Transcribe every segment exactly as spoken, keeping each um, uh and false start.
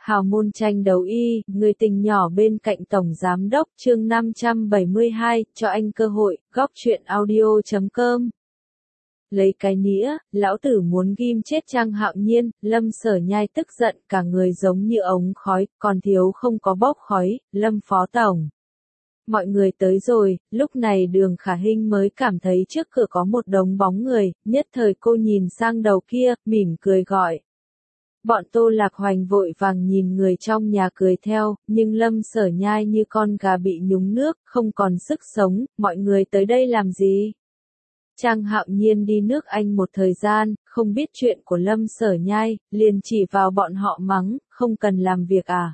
Hào môn tranh đấu y, người tình nhỏ bên cạnh Tổng Giám đốc chương năm trăm bảy mươi hai, cho anh cơ hội, góc truyện audio chấm com. Lấy cái nĩa, lão tử muốn ghim chết Trang Hạo Nhiên, Lâm Sở Nhai tức giận cả người giống như ống khói, còn thiếu không có bốc khói, Lâm Phó Tổng. Mọi người tới rồi, lúc này Đường Khả Hinh mới cảm thấy trước cửa có một đống bóng người, nhất thời cô nhìn sang đầu kia, mỉm cười gọi. Bọn Tô Lạc Hoành vội vàng nhìn người trong nhà cười theo, nhưng Lâm Sở Nhai như con gà bị nhúng nước, không còn sức sống, mọi người tới đây làm gì? Trang Hạo Nhiên đi nước Anh một thời gian, không biết chuyện của Lâm Sở Nhai, liền chỉ vào bọn họ mắng, không cần làm việc à?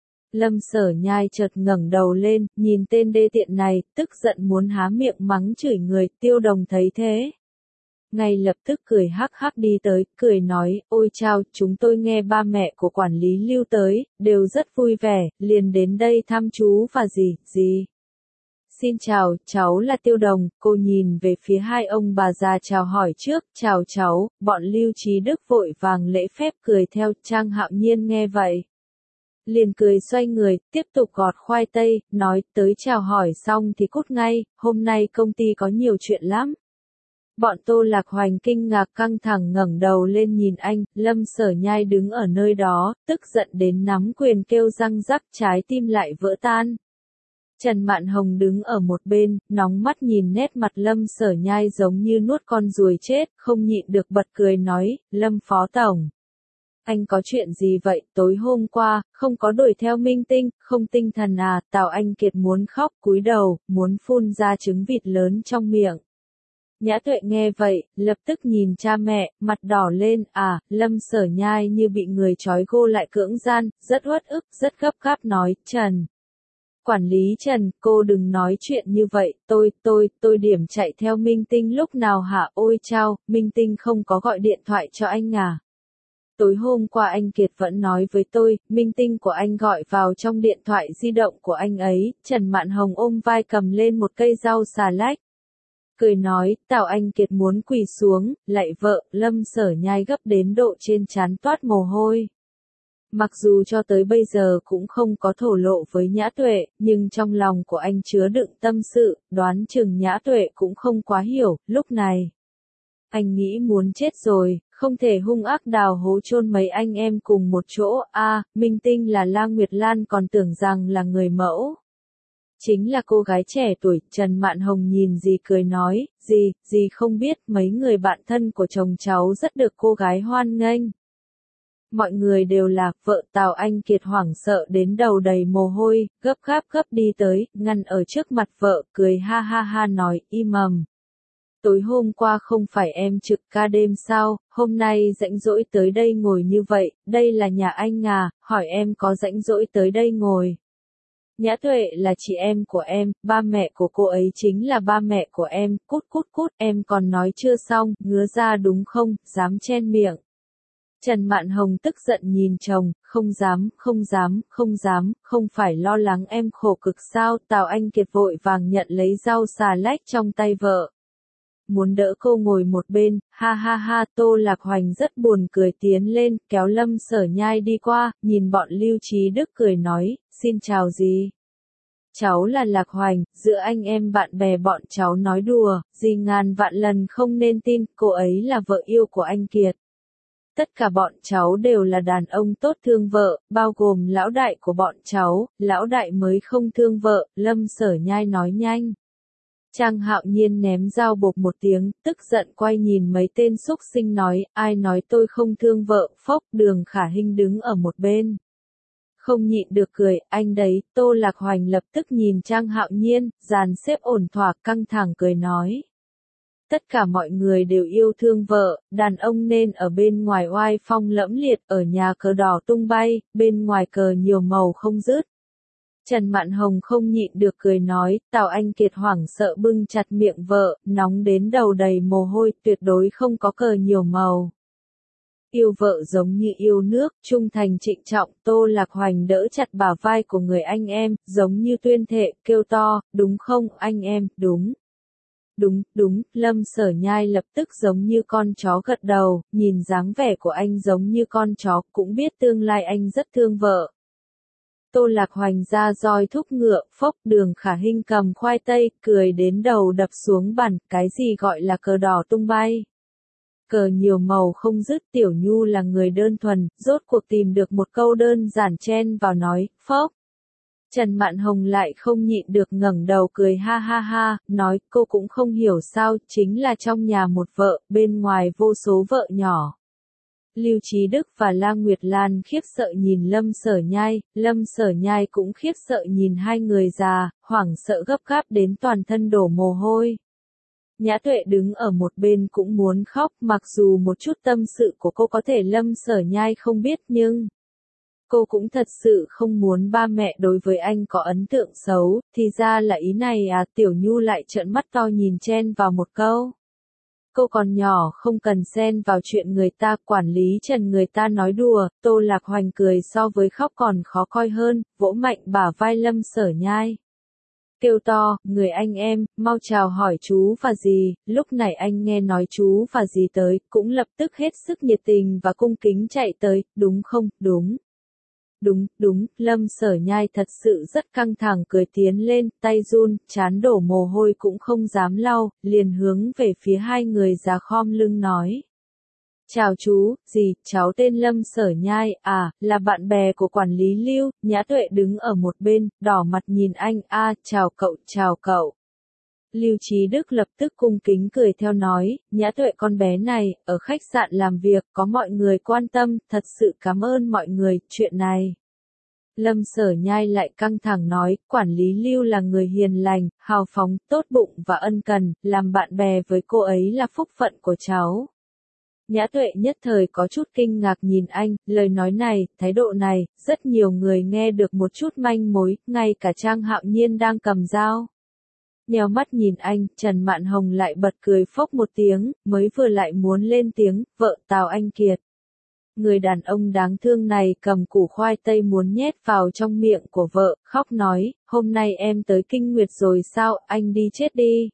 Lâm Sở Nhai chợt ngẩng đầu lên, nhìn tên đê tiện này, tức giận muốn há miệng mắng chửi người, Tiêu Đồng thấy thế. Ngay lập tức cười hắc hắc đi tới, cười nói, ôi chao, chúng tôi nghe ba mẹ của quản lý Lưu tới, đều rất vui vẻ, liền đến đây thăm chú và gì, gì. Xin chào, cháu là Tiêu Đồng, cô nhìn về phía hai ông bà già chào hỏi trước, chào cháu, bọn Lưu Trí Đức vội vàng lễ phép cười theo, Trang Hạo Nhiên nghe vậy. Liền cười xoay người, tiếp tục gọt khoai tây, nói, tới chào hỏi xong thì cút ngay, hôm nay công ty có nhiều chuyện lắm. Bọn Tô Lạc Hoành kinh ngạc căng thẳng ngẩng đầu lên nhìn anh, Lâm Sở Nhai đứng ở nơi đó, tức giận đến nắm quyền kêu răng rắc trái tim lại vỡ tan. Trần Mạn Hồng đứng ở một bên, nóng mắt nhìn nét mặt Lâm Sở Nhai giống như nuốt con ruồi chết, không nhịn được bật cười nói, Lâm Phó Tổng. Anh có chuyện gì vậy, tối hôm qua, không có đuổi theo Minh Tinh, không tinh thần à, Tào Anh Kiệt muốn khóc cúi đầu, muốn phun ra trứng vịt lớn trong miệng. Nhã Tuệ nghe vậy, lập tức nhìn cha mẹ, mặt đỏ lên, à, Lâm Sở Nhai như bị người trói gô lại cưỡng gian, rất uất ức, rất gấp gáp nói, Trần. Quản lý Trần, cô đừng nói chuyện như vậy, tôi, tôi, tôi điểm chạy theo Minh Tinh lúc nào hả, ôi chao, Minh Tinh không có gọi điện thoại cho anh à. Tối hôm qua anh Kiệt vẫn nói với tôi, Minh Tinh của anh gọi vào trong điện thoại di động của anh ấy, Trần Mạn Hồng ôm vai cầm lên một cây rau xà lách. Cười nói, Tào Anh Kiệt muốn quỳ xuống, lạy vợ, Lâm Sở Nhai gấp đến độ trên trán toát mồ hôi. Mặc dù cho tới bây giờ cũng không có thổ lộ với Nhã Tuệ, nhưng trong lòng của anh chứa đựng tâm sự, đoán chừng Nhã Tuệ cũng không quá hiểu, lúc này. Anh nghĩ muốn chết rồi, không thể hung ác đào hố chôn mấy anh em cùng một chỗ, a à, Minh Tinh là La Nguyệt Lan còn tưởng rằng là người mẫu. Chính là cô gái trẻ tuổi, Trần Mạn Hồng nhìn dì cười nói, dì, dì không biết mấy người bạn thân của chồng cháu rất được cô gái hoan nghênh. Mọi người đều là, vợ Tào Anh Kiệt hoảng sợ đến đầu đầy mồ hôi, gấp gáp gấp đi tới, ngăn ở trước mặt vợ, cười ha ha ha nói, im ầm. Tối hôm qua không phải em trực ca đêm sao, hôm nay rảnh rỗi tới đây ngồi như vậy, đây là nhà anh à, hỏi em có rảnh rỗi tới đây ngồi. Nhã Tuệ là chị em của em, ba mẹ của cô ấy chính là ba mẹ của em, cút cút cút, em còn nói chưa xong, ngứa ra đúng không, dám chen miệng. Trần Mạn Hồng tức giận nhìn chồng, không dám, không dám, không dám, không phải lo lắng em khổ cực sao, Tào Anh Kiệt vội vàng nhận lấy rau xà lách trong tay vợ. Muốn đỡ cô ngồi một bên, ha ha ha, Tô Lạc Hoành rất buồn cười tiến lên, kéo Lâm Sở Nhai đi qua, nhìn bọn Lưu Trí Đức cười nói, xin chào gì. Cháu là Lạc Hoành, giữa anh em bạn bè bọn cháu nói đùa, dì ngàn vạn lần không nên tin, cô ấy là vợ yêu của anh Kiệt. Tất cả bọn cháu đều là đàn ông tốt thương vợ, bao gồm lão đại của bọn cháu, lão đại mới không thương vợ, Lâm Sở Nhai nói nhanh. Trang Hạo Nhiên ném dao bộp một tiếng, tức giận quay nhìn mấy tên xúc sinh nói, ai nói tôi không thương vợ, phốc, Đường Khả Hinh đứng ở một bên. Không nhịn được cười, anh đấy, Tô Lạc Hoành lập tức nhìn Trang Hạo Nhiên, dàn xếp ổn thỏa căng thẳng cười nói. Tất cả mọi người đều yêu thương vợ, đàn ông nên ở bên ngoài oai phong lẫm liệt, ở nhà cờ đỏ tung bay, bên ngoài cờ nhiều màu không dứt. Trần Mạn Hồng không nhịn được cười nói, Tào Anh Kiệt hoảng sợ bưng chặt miệng vợ, nóng đến đầu đầy mồ hôi, tuyệt đối không có cờ nhiều màu. Yêu vợ giống như yêu nước, trung thành trịnh trọng, Tô Lạc Hoành đỡ chặt bả vai của người anh em, giống như tuyên thệ, kêu to, đúng không, anh em, đúng. Đúng, đúng, Lâm Sở Nhai lập tức giống như con chó gật đầu, nhìn dáng vẻ của anh giống như con chó, cũng biết tương lai anh rất thương vợ. Tô Lạc Hoành ra roi thúc ngựa, phốc Đường Khả Hinh cầm khoai tây, cười đến đầu đập xuống bàn, cái gì gọi là cờ đỏ tung bay. Cờ nhiều màu không dứt, Tiểu Nhu là người đơn thuần, rốt cuộc tìm được một câu đơn giản chen vào nói, phốc. Trần Mạn Hồng lại không nhịn được ngẩng đầu cười ha ha ha, nói cô cũng không hiểu sao, chính là trong nhà một vợ, bên ngoài vô số vợ nhỏ. Lưu Trí Đức và La Nguyệt Lan khiếp sợ nhìn Lâm Sở Nhai, Lâm Sở Nhai cũng khiếp sợ nhìn hai người già, hoảng sợ gấp gáp đến toàn thân đổ mồ hôi. Nhã Tuệ đứng ở một bên cũng muốn khóc, mặc dù một chút tâm sự của cô có thể Lâm Sở Nhai không biết nhưng cô cũng thật sự không muốn ba mẹ đối với anh có ấn tượng xấu, thì ra là ý này à. Tiểu Nhu lại trợn mắt to nhìn chen vào một câu. Cô còn nhỏ không cần xen vào chuyện người ta, quản lý Trần người ta nói đùa. Tô Lạc Hoành cười so với khóc còn khó coi hơn, vỗ mạnh bả vai Lâm Sở Nhai. Kêu to, người anh em, mau chào hỏi chú và dì. Lúc này anh nghe nói chú và dì tới, cũng lập tức hết sức nhiệt tình và cung kính chạy tới, đúng không, đúng. Đúng, đúng, Lâm Sở Nhai thật sự rất căng thẳng cười tiến lên, tay run, chán đổ mồ hôi cũng không dám lau, liền hướng về phía hai người già khom lưng nói. Chào chú, dì, cháu tên Lâm Sở Nhai, à, là bạn bè của quản lý Lưu. Nhã Tuệ đứng ở một bên, đỏ mặt nhìn anh, a, chào cậu, chào cậu. Lưu Trí Đức lập tức cung kính cười theo nói, Nhã Tuệ con bé này, ở khách sạn làm việc, có mọi người quan tâm, thật sự cảm ơn mọi người, chuyện này. Lâm Sở Nhai lại căng thẳng nói, quản lý Lưu là người hiền lành, hào phóng, tốt bụng và ân cần, làm bạn bè với cô ấy là phúc phận của cháu. Nhã Tuệ nhất thời có chút kinh ngạc nhìn anh, lời nói này, thái độ này, rất nhiều người nghe được một chút manh mối, ngay cả Trang Hạo Nhiên đang cầm dao. Nheo mắt nhìn anh, Trần Mạn Hồng lại bật cười phốc một tiếng, mới vừa lại muốn lên tiếng, vợ Tào Anh Kiệt. Người đàn ông đáng thương này cầm củ khoai tây muốn nhét vào trong miệng của vợ, khóc nói, hôm nay em tới kinh nguyệt rồi sao, anh đi chết đi.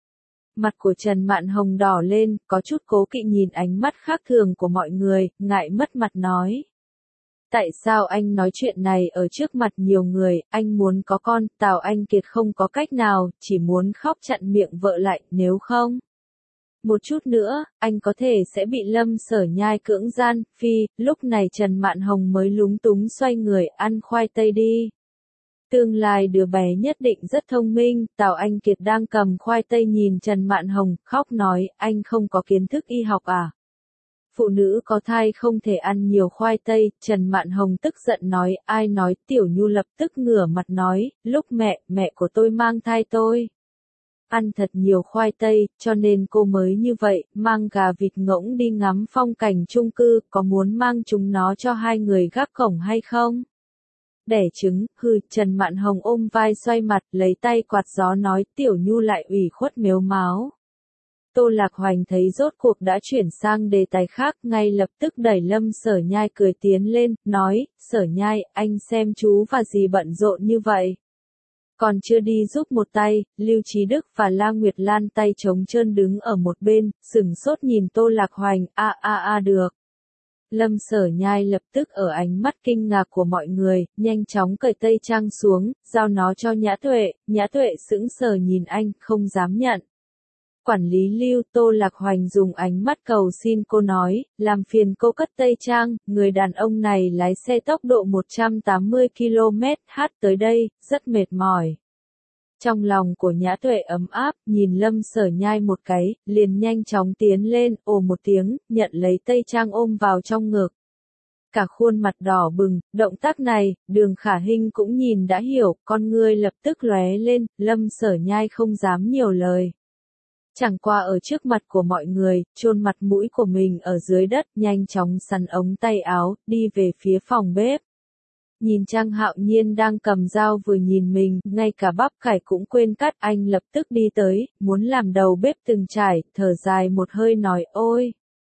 Mặt của Trần Mạn Hồng đỏ lên, có chút cố kỵ nhìn ánh mắt khác thường của mọi người, ngại mất mặt nói. Tại sao anh nói chuyện này ở trước mặt nhiều người, anh muốn có con, Tào Anh Kiệt không có cách nào, chỉ muốn khóc chặn miệng vợ lại, nếu không. Một chút nữa, anh có thể sẽ bị Lâm Sở Nhai cưỡng gian, phi, lúc này Trần Mạn Hồng mới lúng túng xoay người, ăn khoai tây đi. Tương lai đứa bé nhất định rất thông minh, Tào Anh Kiệt đang cầm khoai tây nhìn Trần Mạn Hồng, khóc nói, anh không có kiến thức y học à? Phụ nữ có thai không thể ăn nhiều khoai tây, Trần Mạn Hồng tức giận nói, ai nói, Tiểu Nhu lập tức ngửa mặt nói, lúc mẹ, mẹ của tôi mang thai tôi. Ăn thật nhiều khoai tây, cho nên cô mới như vậy, mang gà vịt ngỗng đi ngắm phong cảnh chung cư, có muốn mang chúng nó cho hai người gác cổng hay không? Đẻ trứng, hừ, Trần Mạn Hồng ôm vai xoay mặt, lấy tay quạt gió nói, Tiểu Nhu lại ủy khuất mếu máo. Tô Lạc Hoành thấy rốt cuộc đã chuyển sang đề tài khác, ngay lập tức đẩy Lâm Sở Nhai cười tiến lên, nói, Sở Nhai, anh xem chú và dì bận rộn như vậy. Còn chưa đi giúp một tay, Lưu Trí Đức và La Nguyệt Lan tay trống trơn đứng ở một bên, sửng sốt nhìn Tô Lạc Hoành, a a a được. Lâm Sở Nhai lập tức ở ánh mắt kinh ngạc của mọi người, nhanh chóng cởi tây trang xuống, giao nó cho Nhã Tuệ, Nhã Tuệ sững sờ nhìn anh, không dám nhận. Quản lý Lưu, Tô Lạc Hoành dùng ánh mắt cầu xin cô nói, làm phiền cô cất tây trang, người đàn ông này lái xe tốc độ một trăm tám mươi ki lô mét h tới đây, rất mệt mỏi. Trong lòng của Nhã Tuệ ấm áp, nhìn Lâm Sở Nhai một cái, liền nhanh chóng tiến lên, ồ một tiếng, nhận lấy tây trang ôm vào trong ngực. Cả khuôn mặt đỏ bừng, động tác này, Đường Khả Hinh cũng nhìn đã hiểu, con ngươi lập tức lóe lên, Lâm Sở Nhai không dám nhiều lời. Chẳng qua ở trước mặt của mọi người, chôn mặt mũi của mình ở dưới đất, nhanh chóng sắn ống tay áo, đi về phía phòng bếp. Nhìn Trang Hạo Nhiên đang cầm dao vừa nhìn mình, ngay cả bắp cải cũng quên cắt, anh lập tức đi tới, muốn làm đầu bếp từng trải, thở dài một hơi nói, ôi.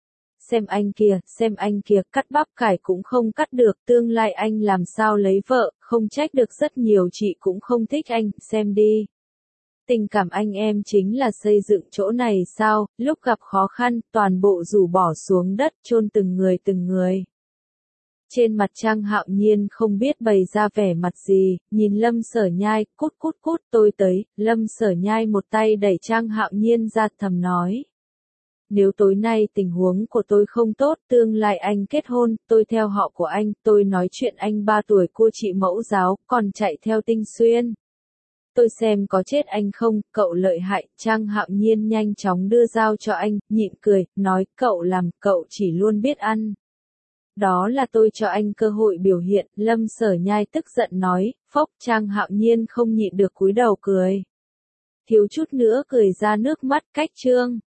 Xem anh kìa, xem anh kìa, cắt bắp cải cũng không cắt được, tương lai anh làm sao lấy vợ, không trách được rất nhiều chị cũng không thích anh, xem đi. Tình cảm anh em chính là xây dựng chỗ này sao, lúc gặp khó khăn, toàn bộ rủ bỏ xuống đất, chôn từng người từng người. Trên mặt Trang Hạo Nhiên không biết bày ra vẻ mặt gì, nhìn Lâm Sở Nhai, cút cút cút, tôi tới, Lâm Sở Nhai một tay đẩy Trang Hạo Nhiên ra thầm nói. Nếu tối nay tình huống của tôi không tốt, tương lai anh kết hôn, tôi theo họ của anh, tôi nói chuyện anh ba tuổi cô chị mẫu giáo, còn chạy theo Tinh Xuyên. Tôi xem có chết anh không, cậu lợi hại, Trang Hạo Nhiên nhanh chóng đưa dao cho anh, nhịn cười, nói, cậu làm, cậu chỉ luôn biết ăn. Đó là tôi cho anh cơ hội biểu hiện, Lâm Sở Nhai tức giận nói, phốc, Trang Hạo Nhiên không nhịn được cúi đầu cười. Thiếu chút nữa cười ra nước mắt, cách chương.